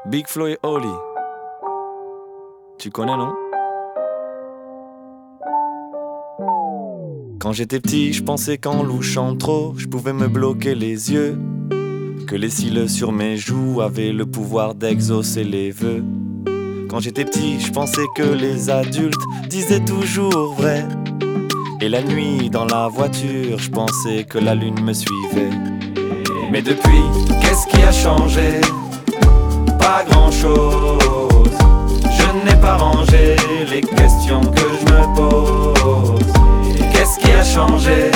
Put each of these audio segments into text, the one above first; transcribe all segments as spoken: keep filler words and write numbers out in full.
Big Flo et Oli. Tu connais, non? Quand j'étais petit, je pensais qu'en louchant trop, je pouvais me bloquer les yeux, que les cils sur mes joues avaient le pouvoir d'exaucer les vœux. Quand j'étais petit, je pensais que les adultes disaient toujours vrai. Et la nuit, dans la voiture, je pensais que la lune me suivait. Mais depuis, qu'est-ce qui a changé? Pas grand-chose. Je n'ai pas rangé les questions que je me pose. Qu'est-ce qui a changé?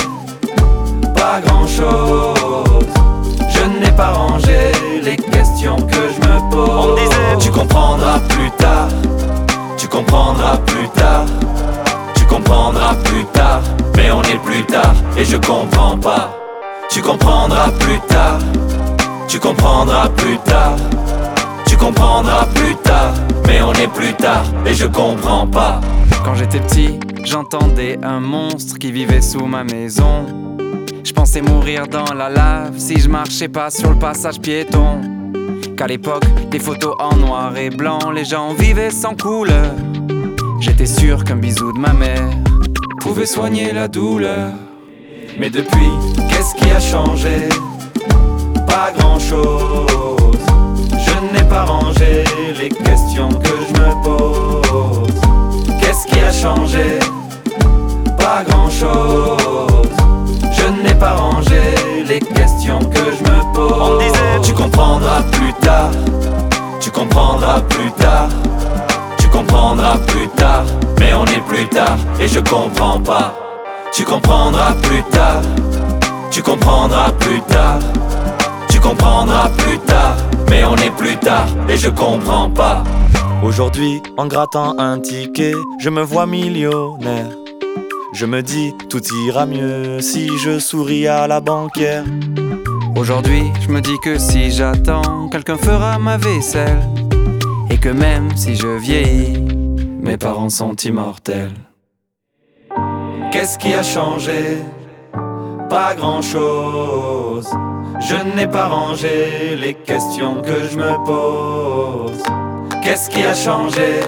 Pas grand-chose. Je n'ai pas rangé les questions que je me pose. On me disait, tu comprendras plus tard. Tu comprendras plus tard. Tu comprendras plus tard. Mais on est plus tard et je comprends pas. Tu comprendras plus tard. Tu comprendras plus tard. Tu comprendras plus tard. Mais on est plus tard et je comprends pas. Quand j'étais petit, j'entendais un monstre qui vivait sous ma maison. Je pensais mourir dans la lave si je marchais pas sur le passage piéton. Qu'à l'époque, des photos en noir et blanc, les gens vivaient sans couleur. J'étais sûr qu'un bisou de ma mère pouvait soigner la douleur. Mais depuis, qu'est-ce qui a changé? Pas grand-chose. Je n'ai pas rangé les questions que je me pose. Qu'est-ce qui a changé? Pas grand-chose. Je n'ai pas rangé les questions que je me pose. On me disait, tu comprendras plus tard. Tu comprendras plus tard. Tu comprendras plus tard. Mais on est plus tard et je comprends pas. Tu comprendras plus tard. Tu comprendras plus tard. Tu comprendras plus tard. Mais on est plus tard et je comprends pas. Aujourd'hui, en grattant un ticket, je me vois millionnaire. Je me dis, tout ira mieux si je souris à la banquière. Aujourd'hui, je me dis que si j'attends, quelqu'un fera ma vaisselle. Et que même si je vieillis, mes parents sont immortels. Qu'est-ce qui a changé? Pas grand-chose. Je n'ai pas rangé les questions que je me pose. Qu'est-ce qui a changé?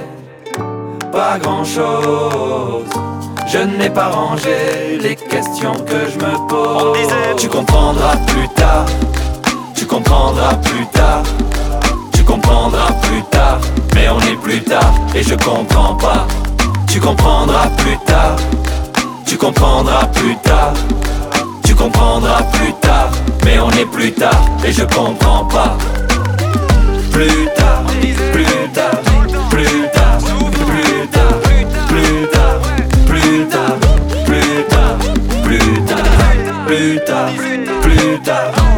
Pas grand-chose. Je n'ai pas rangé les questions que je me pose. On me disait, tu comprendras plus tard. Tu comprendras plus tard. Tu comprendras plus tard. Mais on est plus tard et je comprends pas. Tu comprendras plus tard. Tu comprendras plus tard. Tu comprendras plus tard. Mais on est plus tard et je comprends pas. Plus tard, plus tard, plus tard, plus tard, plus tard, plus tard, plus tard, plus tard, plus tard, plus tard.